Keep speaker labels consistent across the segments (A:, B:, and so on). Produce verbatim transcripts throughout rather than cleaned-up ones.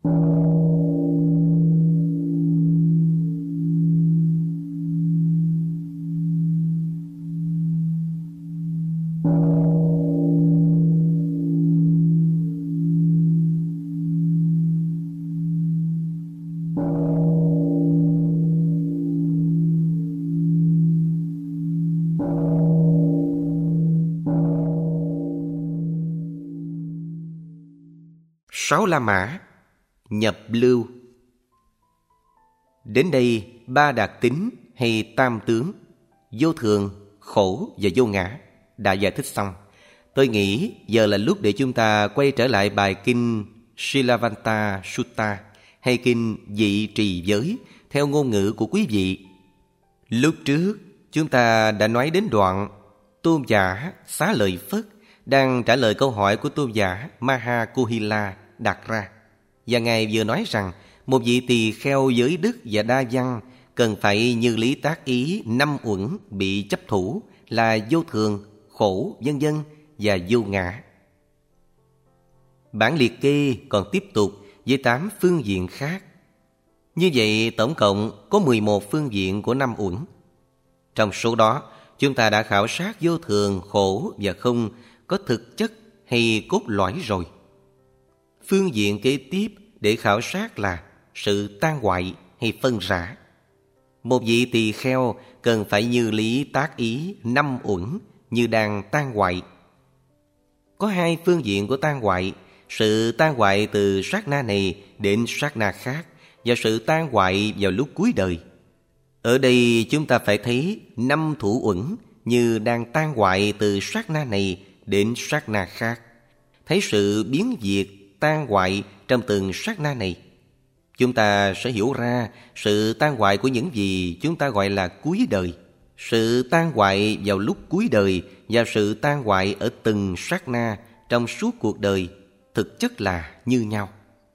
A: Sáu La Mã nhập lưu. Đến đây, ba đặc tính hay tam tướng, vô thường, khổ và vô ngã đã giải thích xong. Tôi nghĩ giờ là lúc để chúng ta quay trở lại bài kinh Silavanta Sutta hay kinh Dị Trì Giới theo ngôn ngữ của quý vị. Lúc trước, chúng ta đã nói đến đoạn tôn giả Xá Lợi Phất đang trả lời câu hỏi của tôn giả Maha Kuhila đặt ra. Và Ngài vừa nói rằng một vị tỳ kheo giới đức và đa văn cần phải như lý tác ý năm uẩn bị chấp thủ là vô thường, khổ, vân vân và vô ngã. Bản liệt kê còn tiếp tục với tám phương diện khác. Như vậy tổng cộng có mười một phương diện của năm uẩn. Trong số đó, chúng ta đã khảo sát vô thường, khổ và không có thực chất hay cốt lõi rồi. Phương diện kế tiếp để khảo sát là sự tan hoại hay phân rã. Một vị tỳ kheo cần phải như lý tác ý năm uẩn như đang tan hoại. Có hai phương diện của tan hoại: sự tan hoại từ sát na này đến sát na khác và sự tan hoại vào lúc cuối đời. Ở đây chúng ta phải thấy năm thủ uẩn như đang tan hoại từ sát na này đến sát na khác, thấy sự biến diệt tan hoại trong từng sát na này. Chúng ta sẽ hiểu ra sự tan hoại của những gì chúng ta gọi là cuối đời. Sự tan hoại vào lúc cuối đời và sự tan hoại ở từng sát na trong suốt cuộc đời thực chất là như nhau.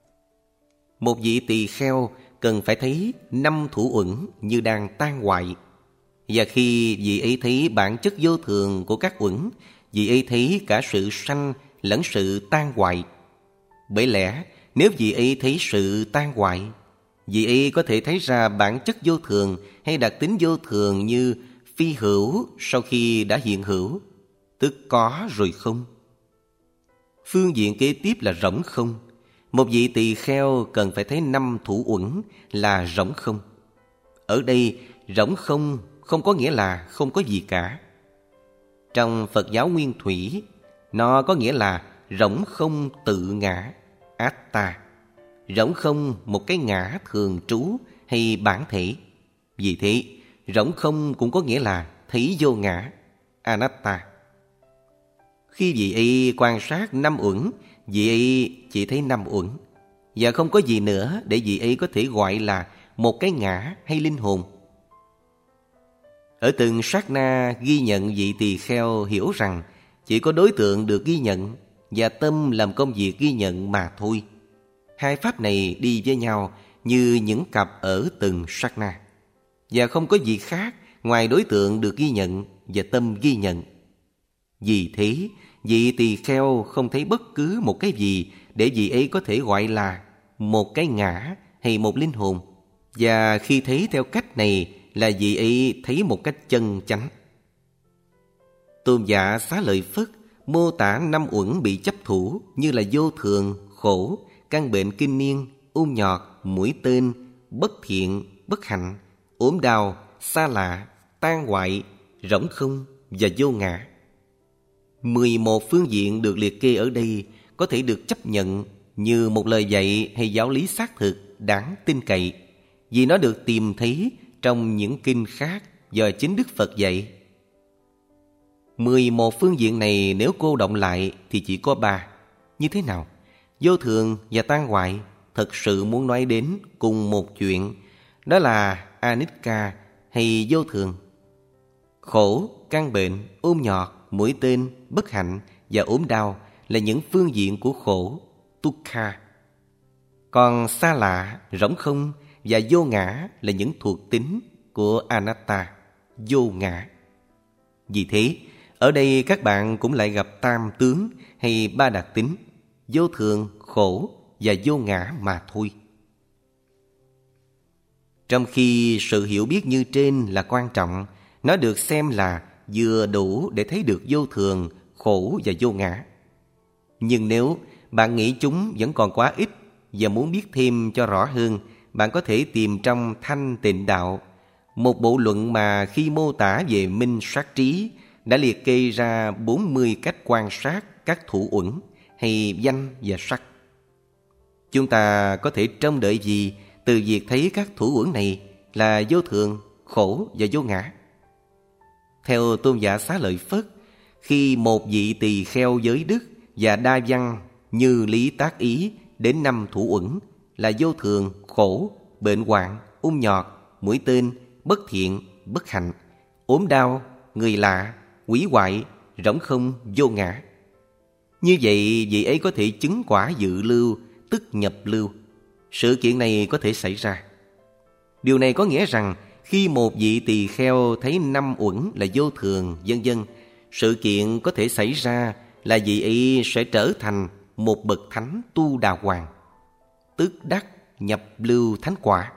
A: Một vị tỳ kheo cần phải thấy năm thủ uẩn như đang tan hoại. Và khi vị ấy thấy bản chất vô thường của các uẩn, vị ấy thấy cả sự sanh lẫn sự tan hoại. Bởi lẽ nếu vị ấy thấy sự tan hoại, vị ấy có thể thấy ra bản chất vô thường hay đặc tính vô thường như phi hữu sau khi đã hiện hữu, tức có rồi không. Phương diện kế tiếp là rỗng không. Một vị tỳ kheo cần phải thấy năm thủ uẩn là rỗng không. Ở đây, rỗng không không có nghĩa là không có gì cả. Trong Phật giáo Nguyên Thủy, nó có nghĩa là rỗng không tự ngã, Atta. Rỗng không một cái ngã thường trú hay bản thể. Vì thế, rỗng không cũng có nghĩa là thấy vô ngã, Anatta. Khi vị ấy quan sát năm uẩn, vị ấy chỉ thấy năm uẩn, và không có gì nữa để vị ấy có thể gọi là một cái ngã hay linh hồn. Ở từng sát na ghi nhận, vị tỳ kheo hiểu rằng chỉ có đối tượng được ghi nhận và tâm làm công việc ghi nhận mà thôi. Hai pháp này đi với nhau như những cặp ở từng sát na, và không có gì khác ngoài đối tượng được ghi nhận và tâm ghi nhận. Vì thế, vị tỳ kheo không thấy bất cứ một cái gì để vị ấy có thể gọi là một cái ngã hay một linh hồn. Và khi thấy theo cách này là vị ấy thấy một cách chân chánh. Tôn giả Xá Lợi Phất mô tả năm uẩn bị chấp thủ như là vô thường, khổ, căn bệnh kinh niên, ung nhọt, mũi tên, bất thiện, bất hạnh, ốm đau, xa lạ, tan hoại, rỗng không và vô ngã. Mười một phương diện được liệt kê ở đây có thể được chấp nhận như một lời dạy hay giáo lý xác thực đáng tin cậy, vì nó được tìm thấy trong những kinh khác do chính Đức Phật dạy. Mười một phương diện này nếu cô động lại thì chỉ có ba. Như thế nào? Vô thường và tan hoại thật sự muốn nói đến cùng một chuyện, đó là anicca hay vô thường. Khổ, căn bệnh, ôm nhọt, mũi tên, bất hạnh và ốm đau là những phương diện của khổ, dukkha. Còn xa lạ, rỗng không và vô ngã là những thuộc tính của anatta, vô ngã. Vì thế, ở đây các bạn cũng lại gặp tam tướng hay ba đặc tính: vô thường, khổ, và vô ngã mà thôi. Trong khi sự hiểu biết như trên là quan trọng, nó được xem là vừa đủ để thấy được vô thường, khổ và vô ngã. Nhưng nếu bạn nghĩ chúng vẫn còn quá ít và muốn biết thêm cho rõ hơn, bạn có thể tìm trong Thanh Tịnh Đạo, một bộ luận mà khi mô tả về minh sát trí đã liệt kê ra bốn mươi cách quan sát các thủ uẩn hay danh và sắc. Chúng ta có thể trông đợi gì từ việc thấy các thủ uẩn này là vô thường, khổ và vô ngã? Theo Tôn giả Xá Lợi Phất, khi một vị tỳ kheo giới đức và đa văn như lý tác ý đến năm thủ uẩn là vô thường, khổ, bệnh hoạn, ung nhọt, mũi tên, bất thiện, bất hạnh, ốm đau, người lạ, hủy hoại, rỗng không, vô ngã. Như vậy, vị ấy có thể chứng quả dự lưu, tức nhập lưu. Sự kiện này có thể xảy ra. Điều này có nghĩa rằng khi một vị tỳ kheo thấy năm uẩn là vô thường, vân vân, sự kiện có thể xảy ra là vị ấy sẽ trở thành một bậc thánh tu đà hoàng, tức đắc nhập lưu thánh quả.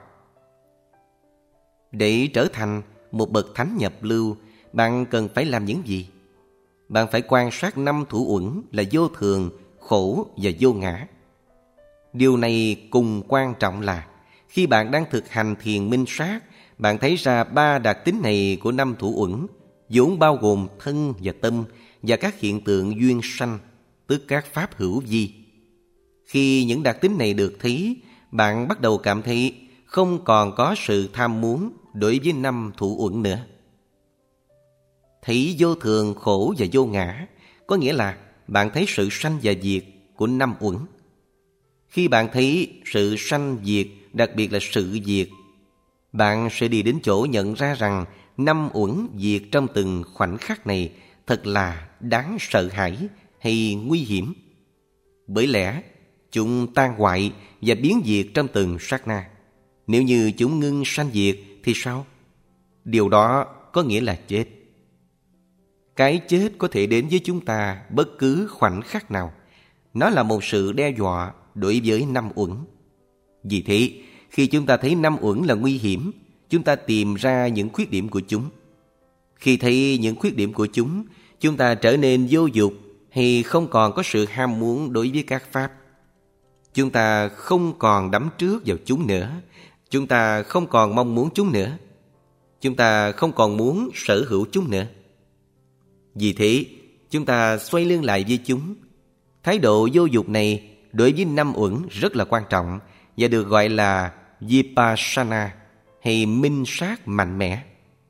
A: Để trở thành một bậc thánh nhập lưu, bạn cần phải làm những gì? Bạn phải quan sát năm thủ uẩn là vô thường, khổ và vô ngã. Điều này cùng quan trọng là khi bạn đang thực hành thiền minh sát, bạn thấy ra ba đặc tính này của năm thủ uẩn, vốn bao gồm thân và tâm và các hiện tượng duyên sanh, tức các pháp hữu vi. Khi những đặc tính này được thấy, bạn bắt đầu cảm thấy không còn có sự tham muốn đối với năm thủ uẩn nữa. Thấy vô thường, khổ và vô ngã có nghĩa là bạn thấy sự sanh và diệt của năm uẩn. Khi bạn thấy sự sanh diệt, đặc biệt là sự diệt, bạn sẽ đi đến chỗ nhận ra rằng năm uẩn diệt trong từng khoảnh khắc này thật là đáng sợ hãi hay nguy hiểm. Bởi lẽ chúng tan hoại và biến diệt trong từng sát na. Nếu như chúng ngưng sanh diệt thì sao? Điều đó có nghĩa là chết. Cái chết có thể đến với chúng ta bất cứ khoảnh khắc nào. Nó là một sự đe dọa đối với năm uẩn. Vì thế, khi chúng ta thấy năm uẩn là nguy hiểm, chúng ta tìm ra những khuyết điểm của chúng. Khi thấy những khuyết điểm của chúng, chúng ta trở nên vô dục hay không còn có sự ham muốn đối với các pháp. Chúng ta không còn đắm trước vào chúng nữa. Chúng ta không còn mong muốn chúng nữa. Chúng ta không còn muốn sở hữu chúng nữa. Vì thế, chúng ta xoay lưng lại với chúng. Thái độ vô dục này đối với năm uẩn rất là quan trọng và được gọi là Vipassana hay minh sát mạnh mẽ.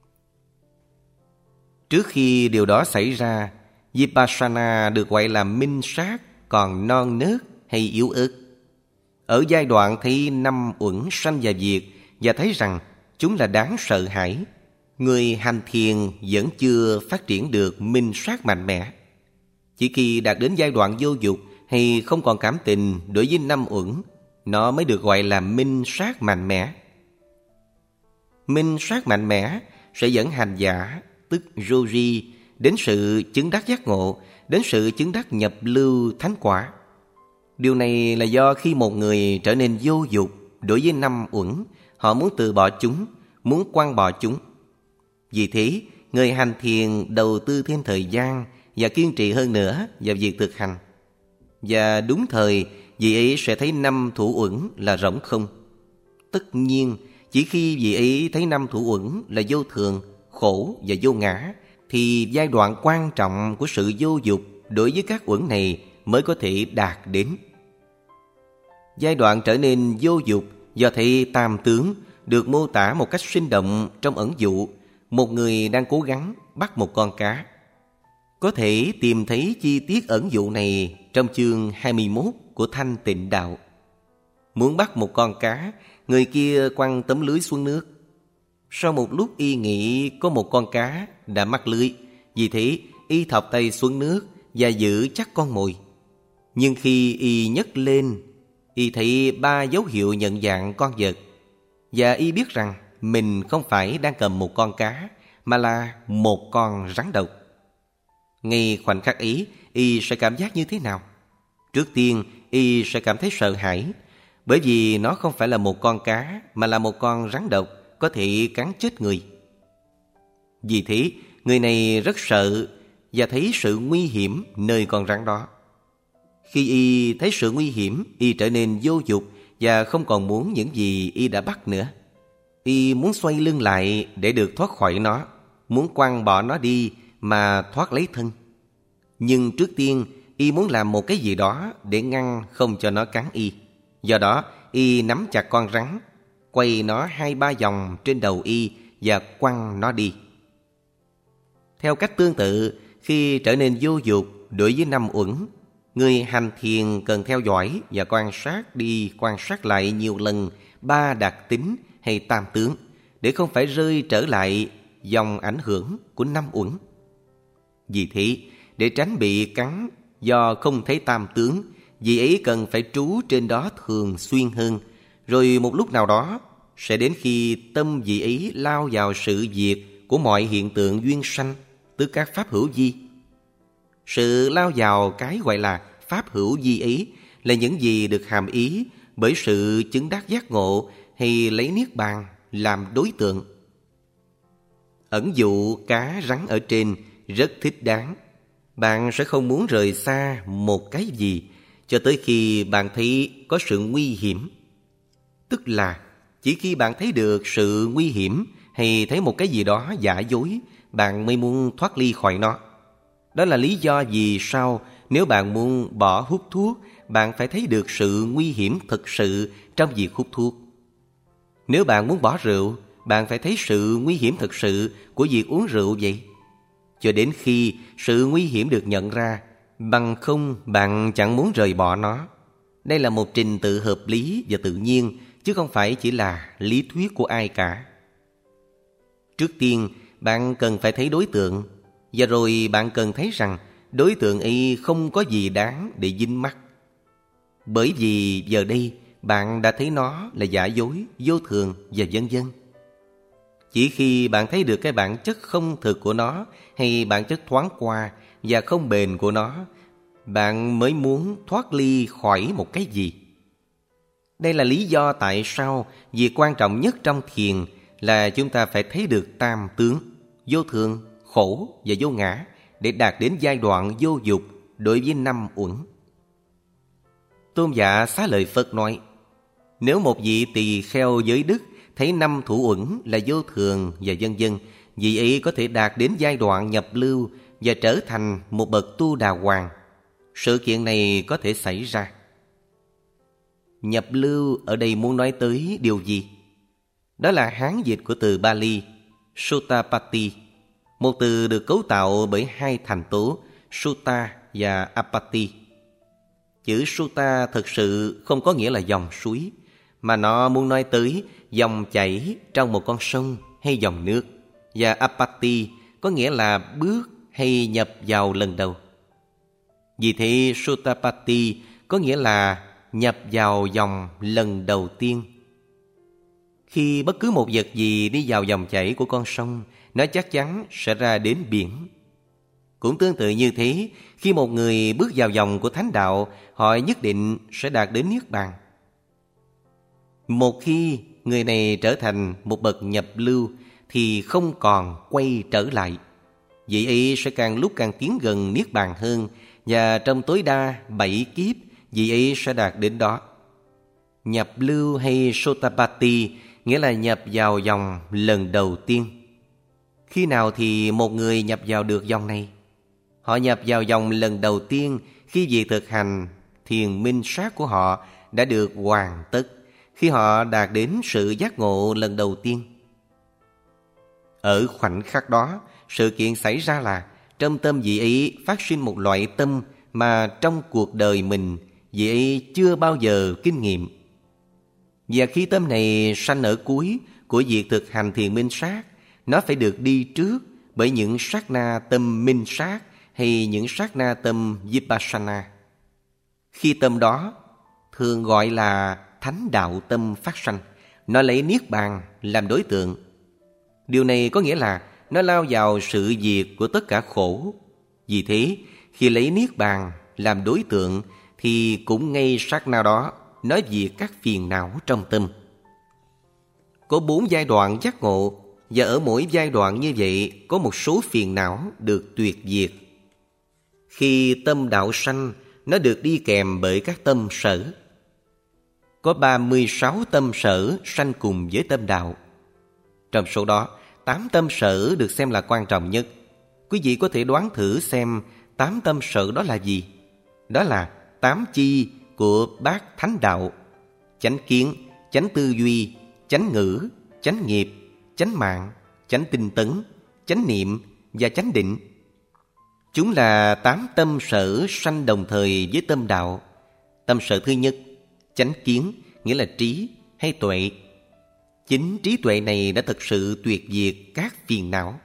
A: Trước khi điều đó xảy ra, Vipassana được gọi là minh sát còn non nớt hay yếu ớt. Ở giai đoạn thấy năm uẩn sanh và diệt và thấy rằng chúng là đáng sợ hãi, người hành thiền vẫn chưa phát triển được minh sát mạnh mẽ. Chỉ khi đạt đến giai đoạn vô dục hay không còn cảm tình đối với năm uẩn, nó mới được gọi là minh sát mạnh mẽ. Minh sát mạnh mẽ sẽ dẫn hành giả, tức Yogi, đến sự chứng đắc giác ngộ, đến sự chứng đắc nhập lưu thánh quả. Điều này là do khi một người trở nên vô dục đối với năm uẩn, họ muốn từ bỏ chúng, muốn quăng bỏ chúng. Vì thế, người hành thiền đầu tư thêm thời gian và kiên trì hơn nữa vào việc thực hành. Và đúng thời, vị ấy sẽ thấy năm thủ uẩn là rỗng không. Tất nhiên, chỉ khi vị ấy thấy năm thủ uẩn là vô thường, khổ và vô ngã, thì giai đoạn quan trọng của sự vô dục đối với các uẩn này mới có thể đạt đến. Giai đoạn trở nên vô dục do thấy tam tướng được mô tả một cách sinh động trong ẩn dụ một người đang cố gắng bắt một con cá. Có thể tìm thấy chi tiết ẩn dụ này trong chương hai mươi mốt của Thanh Tịnh Đạo. Muốn bắt một con cá, người kia quăng tấm lưới xuống nước. Sau một lúc y nghĩ có một con cá đã mắc lưới, vì thế y thọc tay xuống nước và giữ chắc con mồi. Nhưng khi y nhấc lên, y thấy ba dấu hiệu nhận dạng con vật, và y biết rằng mình không phải đang cầm một con cá, mà là một con rắn độc. Ngay khoảnh khắc ấy, y sẽ cảm giác như thế nào? Trước tiên, y sẽ cảm thấy sợ hãi, bởi vì nó không phải là một con cá, mà là một con rắn độc có thể cắn chết người. Vì thế, người này rất sợ và thấy sự nguy hiểm nơi con rắn đó. Khi y thấy sự nguy hiểm, y trở nên vô dục và không còn muốn những gì y đã bắt nữa. Y muốn xoay lưng lại để được thoát khỏi nó, muốn quăng bỏ nó đi mà thoát lấy thân. Nhưng trước tiên, y muốn làm một cái gì đó để ngăn không cho nó cắn y. Do đó, y nắm chặt con rắn, quay nó hai ba vòng trên đầu y và quăng nó đi. Theo cách tương tự, khi trở nên vô dục đối với năm uẩn, người hành thiền cần theo dõi và quan sát đi quan sát lại nhiều lần ba đặc tính hay tam tướng để không phải rơi trở lại dòng ảnh hưởng của năm uẩn. Vì thế, để tránh bị cắn do không thấy tam tướng, vị ấy cần phải trú trên đó thường xuyên hơn. Rồi một lúc nào đó, sẽ đến khi tâm vị ấy lao vào sự việc của mọi hiện tượng duyên sanh, tức các pháp hữu vi. Sự lao vào cái gọi là pháp hữu vi ấy là những gì được hàm ý bởi sự chứng đắc giác ngộ hay lấy niết bàn làm đối tượng. Ẩn dụ cá rắn ở trên rất thích đáng. Bạn sẽ không muốn rời xa một cái gì cho tới khi bạn thấy có sự nguy hiểm. Tức là chỉ khi bạn thấy được sự nguy hiểm hay thấy một cái gì đó giả dối, bạn mới muốn thoát ly khỏi nó. Đó là lý do vì sao nếu bạn muốn bỏ hút thuốc, bạn phải thấy được sự nguy hiểm thực sự trong việc hút thuốc. Nếu bạn muốn bỏ rượu, bạn phải thấy sự nguy hiểm thực sự của việc uống rượu vậy. Cho đến khi sự nguy hiểm được nhận ra, bằng không bạn chẳng muốn rời bỏ nó. Đây là một trình tự hợp lý và tự nhiên, chứ không phải chỉ là lý thuyết của ai cả. Trước tiên, bạn cần phải thấy đối tượng, và rồi bạn cần thấy rằng đối tượng ấy không có gì đáng để dính mắc. Bởi vì giờ đây bạn đã thấy nó là giả dối, vô thường và vân vân. Chỉ khi bạn thấy được cái bản chất không thực của nó hay bản chất thoáng qua và không bền của nó, bạn mới muốn thoát ly khỏi một cái gì. Đây là lý do tại sao việc quan trọng nhất trong thiền là chúng ta phải thấy được tam tướng, vô thường, khổ và vô ngã để đạt đến giai đoạn vô dục đối với năm uẩn. Tôn giả Xá Lợi Phất nói, nếu một vị tỳ kheo giới đức thấy năm thủ uẩn là vô thường và vân vân, vị ấy có thể đạt đến giai đoạn nhập lưu và trở thành một bậc tu đà hoàng. Sự kiện này có thể xảy ra. Nhập lưu ở đây muốn nói tới điều gì? Đó là hán dịch của từ Bali Sutapati, một từ được cấu tạo bởi hai thành tố Sutta và Apati. Chữ Sutta thực sự không có nghĩa là dòng suối, mà nó muốn nói tới dòng chảy trong một con sông hay dòng nước. Và Apati có nghĩa là bước hay nhập vào lần đầu. Vì thế Sutapati có nghĩa là nhập vào dòng lần đầu tiên. Khi bất cứ một vật gì đi vào dòng chảy của con sông, nó chắc chắn sẽ ra đến biển. Cũng tương tự như thế, khi một người bước vào dòng của thánh đạo, họ nhất định sẽ đạt đến niết bàn. Một khi người này trở thành một bậc nhập lưu thì không còn quay trở lại. Vị ấy sẽ càng lúc càng tiến gần niết bàn hơn, và trong tối đa bảy kiếp, vị ấy sẽ đạt đến đó. Nhập lưu hay Sotapatti nghĩa là nhập vào dòng lần đầu tiên. Khi nào thì một người nhập vào được dòng này? Họ nhập vào dòng lần đầu tiên khi việc thực hành thiền minh sát của họ đã được hoàn tất, khi họ đạt đến sự giác ngộ lần đầu tiên. Ở khoảnh khắc đó, sự kiện xảy ra là trong tâm vị ấy phát sinh một loại tâm mà trong cuộc đời mình vị ấy chưa bao giờ kinh nghiệm. Và khi tâm này sanh ở cuối của việc thực hành thiền minh sát, nó phải được đi trước bởi những sát na tâm minh sát hay những sát na tâm vipassana. Khi tâm đó thường gọi là thánh đạo tâm phát sanh, nó lấy niết bàn làm đối tượng. Điều này có nghĩa là nó lao vào sự diệt của tất cả khổ. Vì thế, khi lấy niết bàn làm đối tượng thì cũng ngay sát na đó nói diệt các phiền não trong tâm. Có bốn giai đoạn giác ngộ, và ở mỗi giai đoạn như vậy có một số phiền não được tuyệt diệt. Khi tâm đạo sanh, nó được đi kèm bởi các tâm sở. Có ba mươi sáu tâm sở sanh cùng với tâm đạo. Trong số đó, tám tâm sở được xem là quan trọng nhất. Quý vị có thể đoán thử xem tám tâm sở đó là gì? Đó là tám chi của bát thánh đạo: chánh kiến, chánh tư duy, chánh ngữ, chánh nghiệp, chánh mạng, chánh tinh tấn, chánh niệm và chánh định. Chúng là tám tâm sở sanh đồng thời với tâm đạo. Tâm sở thứ nhất, chánh kiến, nghĩa là trí hay tuệ. Chính trí tuệ này đã thực sự tuyệt diệt các phiền não.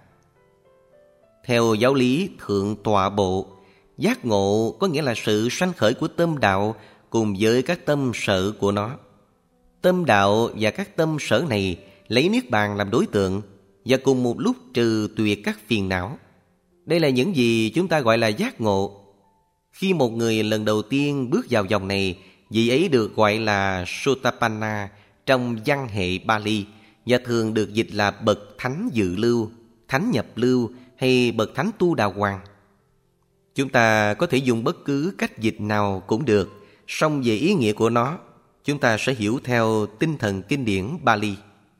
A: Theo giáo lý Thượng Tọa Bộ, giác ngộ có nghĩa là sự sanh khởi của tâm đạo cùng với các tâm sở của nó. Tâm đạo và các tâm sở này lấy Niết Bàn làm đối tượng và cùng một lúc trừ tuyệt các phiền não. Đây là những gì chúng ta gọi là giác ngộ. Khi một người lần đầu tiên bước vào vòng này, vị ấy được gọi là Sotapanna trong văn hệ Pali và thường được dịch là bậc thánh dự lưu, thánh nhập lưu hay bậc thánh tu đà hoàng. Chúng ta có thể dùng bất cứ cách dịch nào cũng được, song về ý nghĩa của nó, chúng ta sẽ hiểu theo tinh thần kinh điển Pali.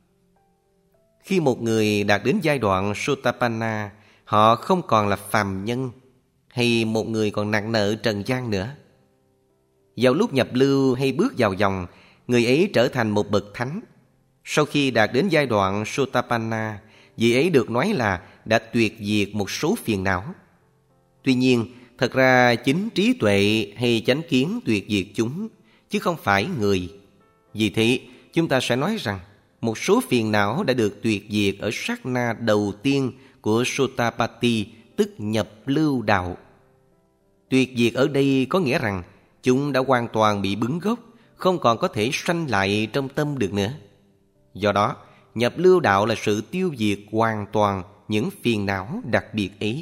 A: Khi một người đạt đến giai đoạn Sotapanna, họ không còn là phàm nhân hay một người còn nặng nợ trần gian nữa. Vào lúc nhập lưu hay bước vào dòng, người ấy trở thành một bậc thánh. Sau khi đạt đến giai đoạn Sotapanna, vị ấy được nói là đã tuyệt diệt một số phiền não. Tuy nhiên, thật ra chính trí tuệ hay chánh kiến tuyệt diệt chúng, chứ không phải người. Vì thế, chúng ta sẽ nói rằng một số phiền não đã được tuyệt diệt ở sát na đầu tiên của Sotapatti, tức nhập lưu đạo. Tuyệt diệt ở đây có nghĩa rằng chúng đã hoàn toàn bị bứng gốc, không còn có thể sanh lại trong tâm được nữa. Do đó, nhập lưu đạo là sự tiêu diệt hoàn toàn những phiền não đặc biệt ấy.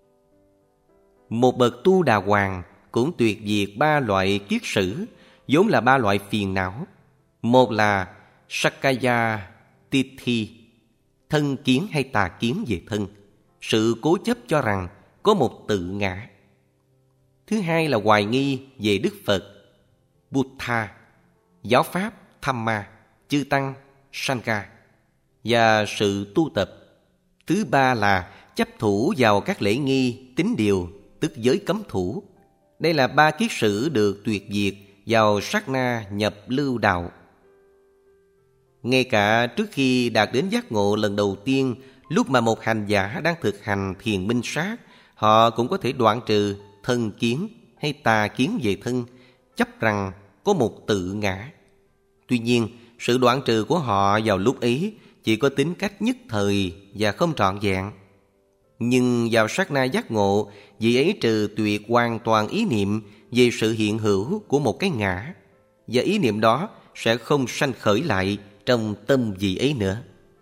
A: Một bậc tu đà hoàng cũng tuyệt diệt ba loại kiết sử, vốn là ba loại phiền não. Một là Sakkaya Tithi, thân kiến hay tà kiến về thân, sự cố chấp cho rằng có một tự ngã. Thứ hai là hoài nghi về Đức Phật, Buddha, giáo pháp, Dhamma, chư tăng, Sangha, và sự tu tập. Thứ ba là chấp thủ vào các lễ nghi, tín điều, tức giới cấm thủ. Đây là ba kiết sử được tuyệt diệt vào sát na nhập lưu đạo. Ngay cả trước khi đạt đến giác ngộ lần đầu tiên, lúc mà một hành giả đang thực hành thiền minh sát, họ cũng có thể đoạn trừ thân kiến hay tà kiến về thân, chấp rằng có một tự ngã. Tuy nhiên, sự đoạn trừ của họ vào lúc ấy chỉ có tính cách nhất thời và không trọn vẹn. Nhưng vào sát na giác ngộ, vị ấy trừ tuyệt hoàn toàn ý niệm về sự hiện hữu của một cái ngã, và ý niệm đó sẽ không sanh khởi lại trong tâm vị ấy nữa.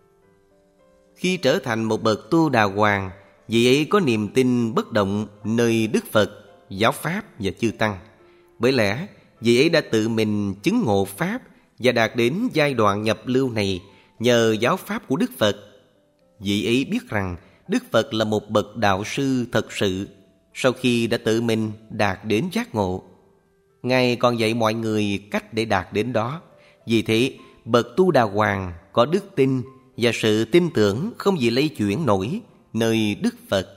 A: Khi trở thành một bậc tu đà hoàng, vị ấy có niềm tin bất động nơi Đức Phật, giáo pháp và chư tăng. Bởi lẽ vị ấy đã tự mình chứng ngộ pháp và đạt đến giai đoạn nhập lưu này nhờ giáo pháp của Đức Phật. Vị ấy biết rằng Đức Phật là một bậc đạo sư thật sự sau khi đã tự mình đạt đến giác ngộ. Ngài còn dạy mọi người cách để đạt đến đó. Vì thế, bậc tu đà hoàng có đức tin và sự tin tưởng không gì lay chuyển nổi nơi Đức Phật.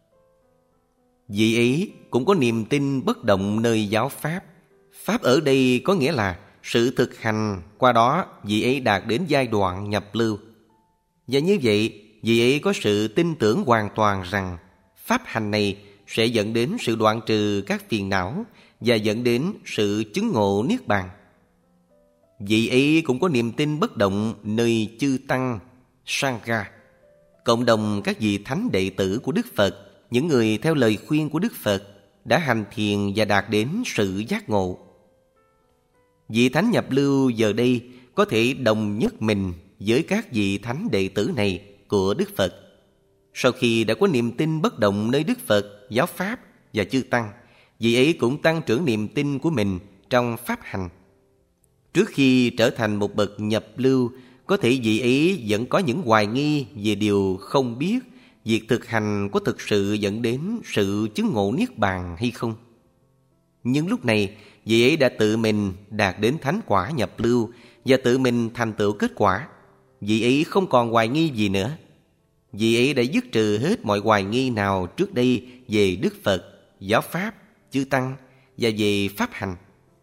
A: Vị ấy cũng có niềm tin bất động nơi giáo pháp. Pháp ở đây có nghĩa là sự thực hành, qua đó vị ấy đạt đến giai đoạn nhập lưu. Và như vậy, vị ấy có sự tin tưởng hoàn toàn rằng pháp hành này sẽ dẫn đến sự đoạn trừ các phiền não và dẫn đến sự chứng ngộ Niết Bàn. Vị ấy cũng có niềm tin bất động nơi chư tăng, Sangha, cộng đồng các vị thánh đệ tử của Đức Phật, những người theo lời khuyên của Đức Phật đã hành thiền và đạt đến sự giác ngộ. Vị thánh nhập lưu giờ đây có thể đồng nhất mình với các vị thánh đệ tử này của Đức Phật. Sau khi đã có niềm tin bất động nơi Đức Phật, giáo pháp và chư tăng, vị ấy cũng tăng trưởng niềm tin của mình trong pháp hành. Trước khi trở thành một bậc nhập lưu, có thể vị ấy vẫn có những hoài nghi về điều không biết việc thực hành có thực sự dẫn đến sự chứng ngộ niết bàn hay không. Nhưng lúc này, vị ấy đã tự mình đạt đến thánh quả nhập lưu và tự mình thành tựu kết quả. Vị ấy không còn hoài nghi gì nữa. Vị ấy đã dứt trừ hết mọi hoài nghi nào trước đây về Đức Phật, giáo pháp, chư Tăng và về pháp hành.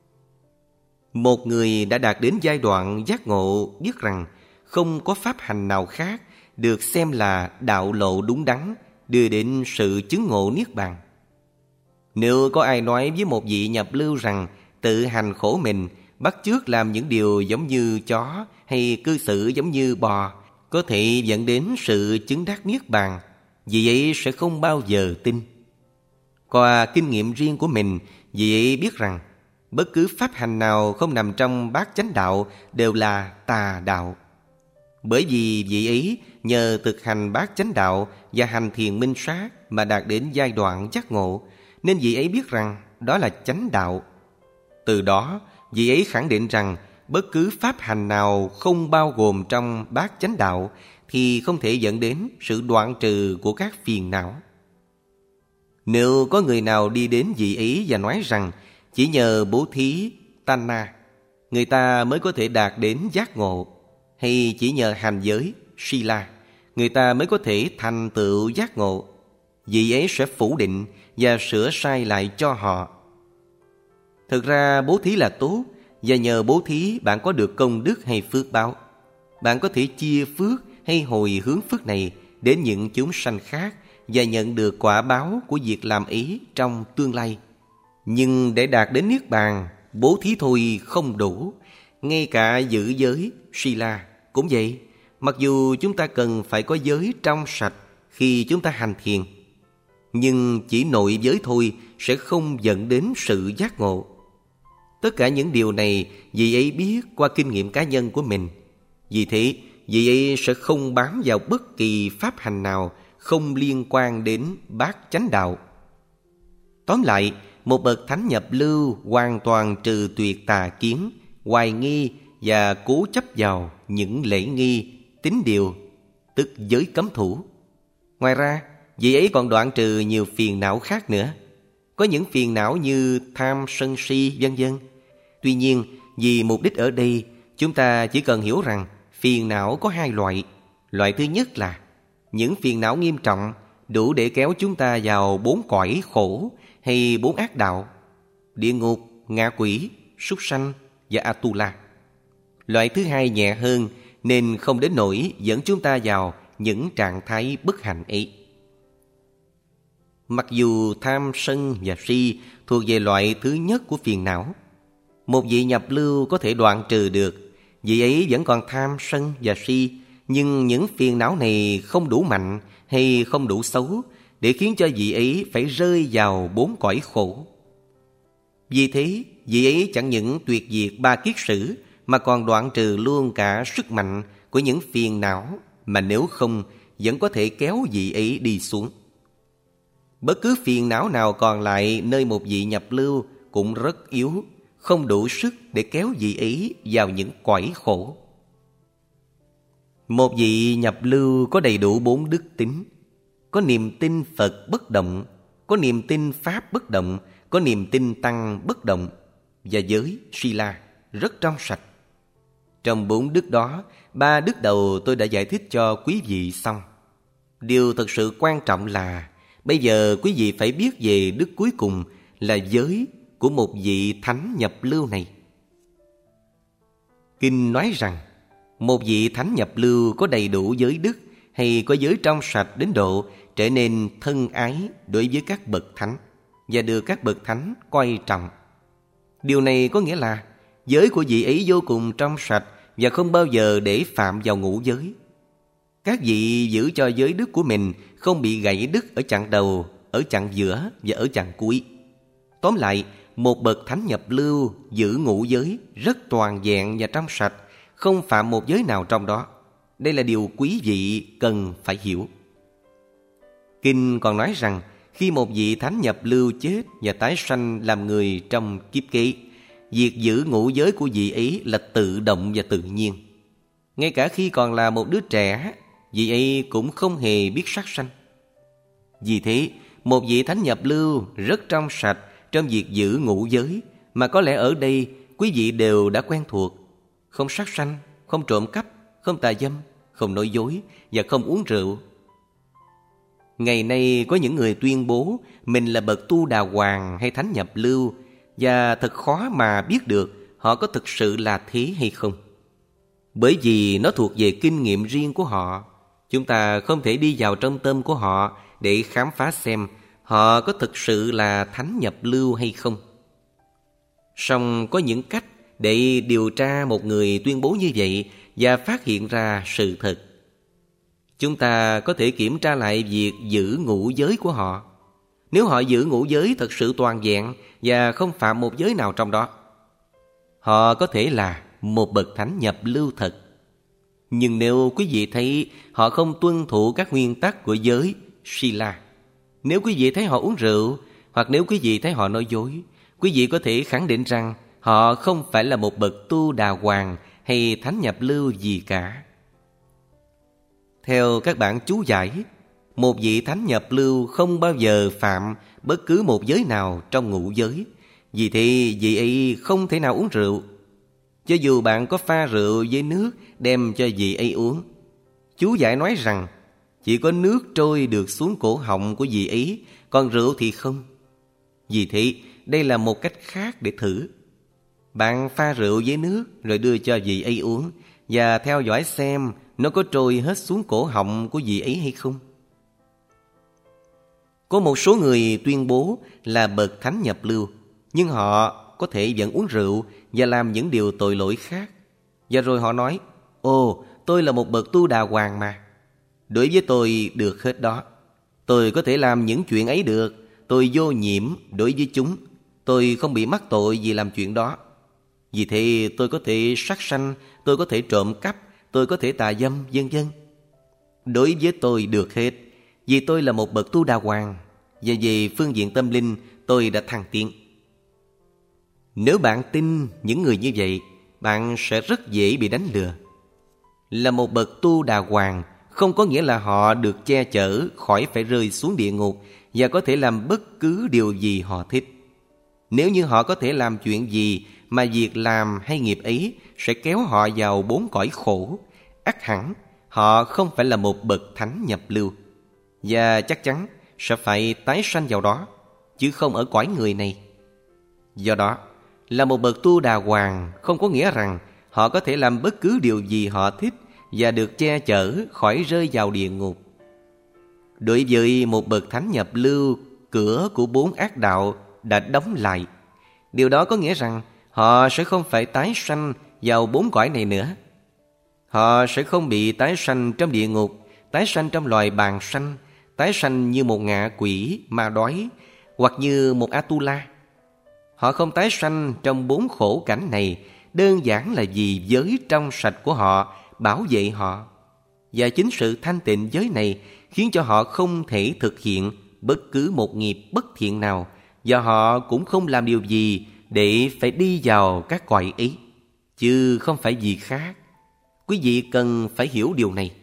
A: Một người đã đạt đến giai đoạn giác ngộ biết rằng không có pháp hành nào khác được xem là đạo lộ đúng đắn đưa đến sự chứng ngộ niết bàn. Nếu có ai nói với một vị nhập lưu rằng tự hành khổ mình, bắt chước làm những điều giống như chó hay cư xử giống như bò có thể dẫn đến sự chứng đắc niết bàn, vị ấy sẽ không bao giờ tin. Qua kinh nghiệm riêng của mình, vị ấy biết rằng bất cứ pháp hành nào không nằm trong bát chánh đạo đều là tà đạo. Bởi vì vị ấy nhờ thực hành bát chánh đạo và hành thiền minh sát mà đạt đến giai đoạn giác ngộ, nên vị ấy biết rằng đó là chánh đạo. Từ đó, vị ấy khẳng định rằng bất cứ pháp hành nào không bao gồm trong bát chánh đạo thì không thể dẫn đến sự đoạn trừ của các phiền não. Nếu có người nào đi đến vị ấy và nói rằng chỉ nhờ bố thí, tanna, người ta mới có thể đạt đến giác ngộ, hay chỉ nhờ hành giới, sila, người ta mới có thể thành tựu giác ngộ, vị ấy sẽ phủ định và sửa sai lại cho họ. Thực ra bố thí là tốt, và nhờ bố thí bạn có được công đức hay phước báo. Bạn có thể chia phước hay hồi hướng phước này đến những chúng sanh khác và nhận được quả báo của việc làm ý trong tương lai. Nhưng để đạt đến niết bàn, bố thí thôi không đủ. Ngay cả giữ giới, sila cũng vậy. Mặc dù chúng ta cần phải có giới trong sạch khi chúng ta hành thiền, nhưng chỉ nội giới thôi sẽ không dẫn đến sự giác ngộ. Tất cả những điều này vị ấy biết qua kinh nghiệm cá nhân của mình. Vì thế, vị ấy sẽ không bám vào bất kỳ pháp hành nào không liên quan đến bát chánh đạo. Tóm lại, một bậc thánh nhập lưu hoàn toàn trừ tuyệt tà kiến, hoài nghi và cố chấp vào những lễ nghi, tín điều, tức giới cấm thủ. Ngoài ra, vị ấy còn đoạn trừ nhiều phiền não khác nữa. Có những phiền não như tham, sân si, vân vân. Tuy nhiên, vì mục đích ở đây, chúng ta chỉ cần hiểu rằng phiền não có hai loại. Loại thứ nhất là những phiền não nghiêm trọng đủ để kéo chúng ta vào bốn cõi khổ hay bốn ác đạo: địa ngục, ngạ quỷ, súc sanh và Atula. Loại thứ hai nhẹ hơn nên không đến nỗi dẫn chúng ta vào những trạng thái bất hạnh ấy. Mặc dù tham, sân và si thuộc về loại thứ nhất của phiền não, một vị nhập lưu có thể đoạn trừ được. Vị ấy vẫn còn tham, sân và si, nhưng những phiền não này không đủ mạnh hay không đủ xấu để khiến cho vị ấy phải rơi vào bốn cõi khổ. Vì thế, vị ấy chẳng những tuyệt diệt ba kiết sử mà còn đoạn trừ luôn cả sức mạnh của những phiền não, mà nếu không vẫn có thể kéo vị ấy đi xuống. Bất cứ phiền não nào còn lại nơi một vị nhập lưu cũng rất yếu, không đủ sức để kéo vị ấy vào những cõi khổ. Một vị nhập lưu có đầy đủ bốn đức tính: có niềm tin Phật bất động, có niềm tin Pháp bất động, có niềm tin Tăng bất động, và giới, sila, rất trong sạch. Trong bốn đức đó, ba đức đầu tôi đã giải thích cho quý vị xong. Điều thật sự quan trọng là bây giờ quý vị phải biết về đức cuối cùng là giới của một vị thánh nhập lưu này. Kinh nói rằng một vị thánh nhập lưu có đầy đủ giới đức hay có giới trong sạch đến độ trở nên thân ái đối với các bậc thánh và được các bậc thánh coi trọng. Điều này có nghĩa là giới của vị ấy vô cùng trong sạch và không bao giờ để phạm vào ngũ giới. Các vị giữ cho giới đức của mình không bị gãy đứt ở chặng đầu, ở chặng giữa và ở chặng cuối. Tóm lại, một bậc thánh nhập lưu giữ ngũ giới rất toàn vẹn và trong sạch, không phạm một giới nào trong đó. Đây là điều quý vị cần phải hiểu. Kinh còn nói rằng khi một vị thánh nhập lưu chết và tái sanh làm người trong kiếp kế, việc giữ ngũ giới của vị ấy là tự động và tự nhiên. Ngay cả khi còn là một đứa trẻ, vị ấy cũng không hề biết sát sanh. Vì thế, một vị thánh nhập lưu rất trong sạch trong việc giữ ngũ giới, mà có lẽ ở đây quý vị đều đã quen thuộc. Không sát sanh, không trộm cắp, không tà dâm, không nói dối và không uống rượu. Ngày nay có những người tuyên bố mình là bậc tu đà hoàng hay thánh nhập lưu, và thật khó mà biết được họ có thực sự là thế hay không. Bởi vì nó thuộc về kinh nghiệm riêng của họ. Chúng ta không thể đi vào trong tâm của họ để khám phá xem họ có thực sự là thánh nhập lưu hay không. Song có những cách để điều tra một người tuyên bố như vậy và phát hiện ra sự thật. Chúng ta có thể kiểm tra lại việc giữ ngũ giới của họ. Nếu họ giữ ngũ giới thật sự toàn vẹn và không phạm một giới nào trong đó, họ có thể là một bậc thánh nhập lưu thật. Nhưng nếu quý vị thấy họ không tuân thủ các nguyên tắc của giới Sila, nếu quý vị thấy họ uống rượu, hoặc nếu quý vị thấy họ nói dối, quý vị có thể khẳng định rằng họ không phải là một bậc tu đà hoàng hay thánh nhập lưu gì cả. Theo các bản chú giải, một vị thánh nhập lưu không bao giờ phạm bất cứ một giới nào trong ngũ giới. Vì thế vị ấy không thể nào uống rượu. Cho dù bạn có pha rượu với nước đem cho vị ấy uống, chú giải nói rằng chỉ có nước trôi được xuống cổ họng của vị ấy, còn rượu thì không. Vì thế đây là một cách khác để thử. Bạn pha rượu với nước rồi đưa cho vị ấy uống, và theo dõi xem nó có trôi hết xuống cổ họng của vị ấy hay không. Có một số người tuyên bố là bậc thánh nhập lưu, nhưng họ có thể vẫn uống rượu và làm những điều tội lỗi khác. Và rồi họ nói, ồ, tôi là một bậc tu đà hoàng mà. Đối với tôi được hết đó. Tôi có thể làm những chuyện ấy được. Tôi vô nhiễm đối với chúng. Tôi không bị mắc tội vì làm chuyện đó. Vì thế tôi có thể sát sanh, tôi có thể trộm cắp, tôi có thể tà dâm, vân vân. Đối với tôi được hết, vì tôi là một bậc tu đà hoàng, và về phương diện tâm linh tôi đã thăng tiến. Nếu bạn tin những người như vậy, bạn sẽ rất dễ bị đánh lừa. Là một bậc tu đà hoàng không có nghĩa là họ được che chở khỏi phải rơi xuống địa ngục và có thể làm bất cứ điều gì họ thích. Nếu như họ có thể làm chuyện gì mà việc làm hay nghiệp ấy sẽ kéo họ vào bốn cõi khổ, ắt hẳn họ không phải là một bậc thánh nhập lưu, và chắc chắn sẽ phải tái sanh vào đó, chứ không ở cõi người này. Do đó, là một bậc tu đà hoàng không có nghĩa rằng họ có thể làm bất cứ điều gì họ thích và được che chở khỏi rơi vào địa ngục. Đối với một bậc thánh nhập lưu, cửa của bốn ác đạo đã đóng lại. Điều đó có nghĩa rằng họ sẽ không phải tái sanh vào bốn cõi này nữa. Họ sẽ không bị tái sanh trong địa ngục, tái sanh trong loài bàng sanh, tái sanh như một ngạ quỷ, ma đói, hoặc như một Atula. Họ không tái sanh trong bốn khổ cảnh này đơn giản là vì giới trong sạch của họ bảo vệ họ. Và chính sự thanh tịnh giới này khiến cho họ không thể thực hiện bất cứ một nghiệp bất thiện nào, và họ cũng không làm điều gì để phải đi vào các cõi ấy, chứ không phải gì khác. Quý vị cần phải hiểu điều này.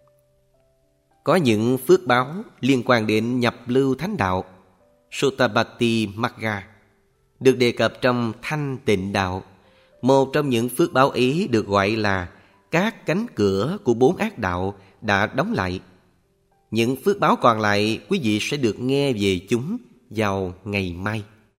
A: Có những phước báo liên quan đến nhập lưu thánh đạo, Sotabati Magga, được đề cập trong Thanh Tịnh Đạo. Một trong những phước báo ấy được gọi là các cánh cửa của bốn ác đạo đã đóng lại. Những phước báo còn lại quý vị sẽ được nghe về chúng vào ngày mai.